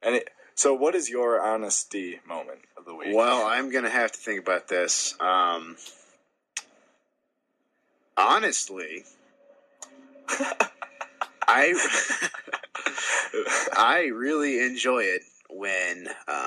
So what is your honesty moment of the week? Well, I'm going to have to think about this. Honestly, I really enjoy it when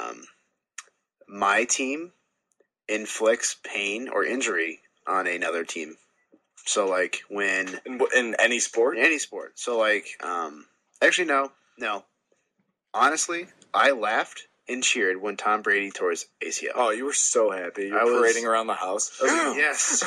my team inflicts pain or injury on another team. So, like, when... In any sport? In any sport. So, like, actually, no. Honestly, I laughed and cheered when Tom Brady tore his ACL. Oh, you were so happy. You were parading around the house. Yes.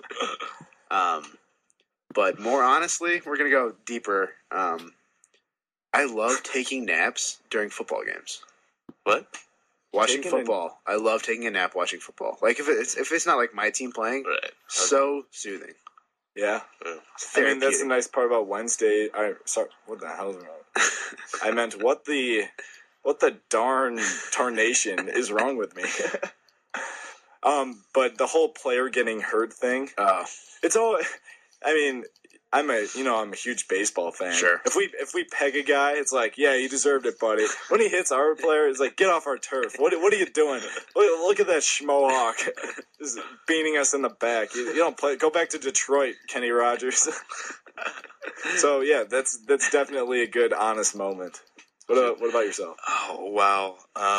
But more honestly, we're going to go deeper. I love taking naps during football games. What? Watching football. I love taking a nap watching football. Like, if it's not like my team playing, right. So soothing. Yeah. I mean, that's the nice part about Wednesday. Sorry, what the hell is wrong? I meant, what the darn tarnation is wrong with me? But the whole player getting hurt thing, it's all, I mean, I'm a huge baseball fan. Sure. If we peg a guy, it's like, yeah, you deserved it, buddy. When he hits our player, it's like, get off our turf. What are you doing? Look at that schmohawk, just beating us in the back. You don't play. Go back to Detroit, Kenny Rogers. So yeah, that's definitely a good, honest moment. What about yourself? Oh wow.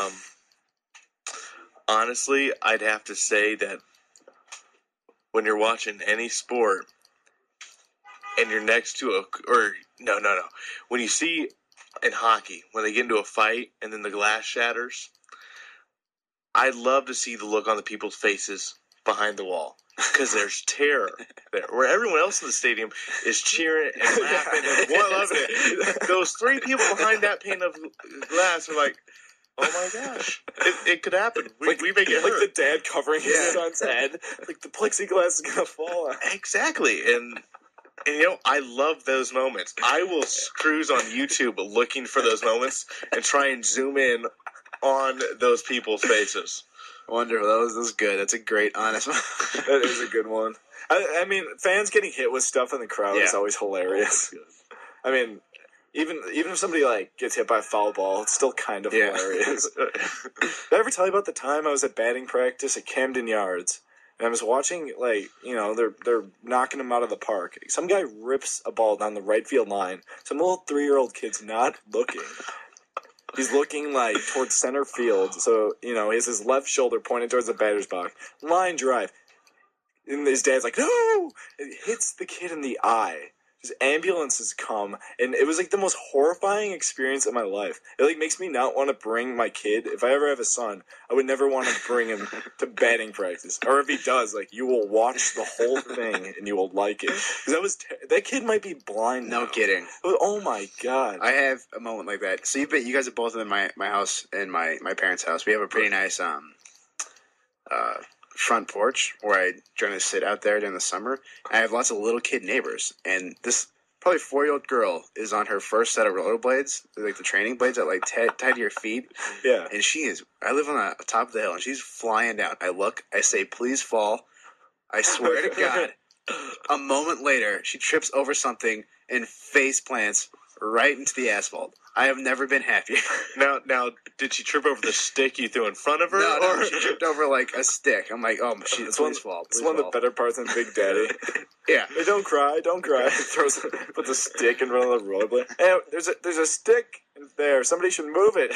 Honestly, I'd have to say that when you're watching any sport and you're next to when you see in hockey, when they get into a fight and then the glass shatters, I'd love to see the look on the people's faces behind the wall. Because there's terror there, where everyone else in the stadium is cheering and laughing and loving it. Those three people behind that pane of glass are like, oh my gosh, it could happen. We may get hurt. Like the dad covering his son's head. Like the plexiglass is going to fall out. Exactly. And I love those moments. I will cruise on YouTube looking for those moments and try and zoom in on those people's faces. Wonderful. That was good. That's a great, honest one. That is a good one. I mean, fans getting hit with stuff in the crowd is always hilarious. I mean, even if somebody gets hit by a foul ball, it's still kind of hilarious. Did I ever tell you about the time I was at batting practice at Camden Yards? And I was watching, they're knocking him out of the park. Some guy rips a ball down the right field line. Some little 3-year-old kid's not looking. He's looking, towards center field. So, he has his left shoulder pointed towards the batter's box. Line drive. And his dad's like, no! It hits the kid in the eye. Just ambulances come, and it was the most horrifying experience of my life. It makes me not want to bring my kid. If I ever have a son, I would never want to bring him to batting practice. Or if he does, you will watch the whole thing and you will like it. Because that kid might be blind now. No kidding. Oh my god. I have a moment like that. So you guys have both been in my house and my parents' house. We have a pretty nice front porch where I generally sit out there during the summer. I have lots of little kid neighbors, and this probably 4-year-old girl is on her first set of rollerblades, the training blades that tied to your feet. Yeah. And I live on the top of the hill, and she's flying down. I look, I say, please fall. I swear to God. A moment later, she trips over something and face plants right into the asphalt. I have never been happier. Now, did she trip over the stick you threw in front of her? No, she tripped over a stick. I'm like, oh, please fall. It's one of the better parts in Big Daddy. Yeah. Hey, don't cry. Puts a stick in front of the rollerblade. Hey, there's a stick there. Somebody should move it.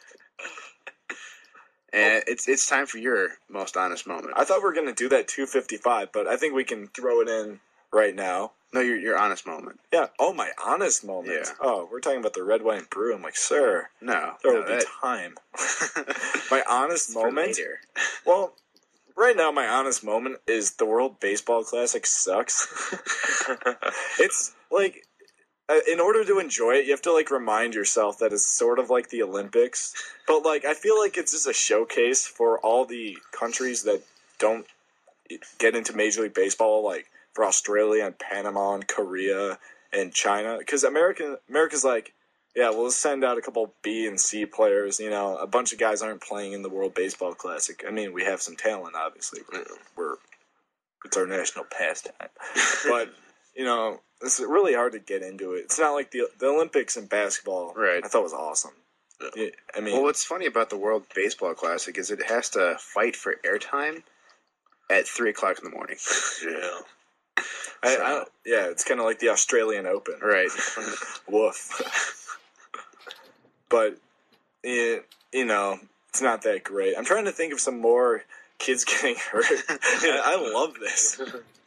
And it's time for your most honest moment. I thought we were going to do that 255, but I think we can throw it in right now. No, your honest moment. Yeah. Oh, my honest moment. Yeah. Oh, we're talking about the red, white, and brew. I'm like, sir. No. There will be time. My honest moment. Well, right now, my honest moment is the World Baseball Classic sucks. It's in order to enjoy it, you have to remind yourself that it's sort of like the Olympics. But I feel like it's just a showcase for all the countries that don't get into Major League Baseball, for Australia and Panama and Korea and China. Because America's we'll send out a couple B and C players. A bunch of guys aren't playing in the World Baseball Classic. I mean, we have some talent, obviously. It's our national pastime. But, it's really hard to get into it. It's not like the Olympics in basketball. Right. I thought was awesome. I mean, well, what's funny about the World Baseball Classic is it has to fight for airtime at 3:00 in the morning. Yeah. Yeah, it's kind of like the Australian Open. Right. Woof. But, you know, it's not that great. I'm trying to think of some more kids getting hurt. I love this.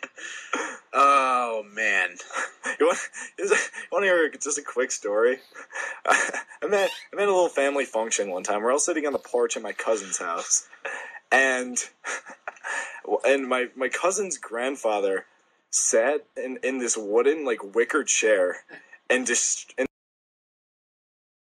Oh, man. You want to hear just a quick story? I'm at a little family function one time. We're all sitting on the porch at my cousin's house. And my cousin's grandfather sat in this wooden, like, wicker chair and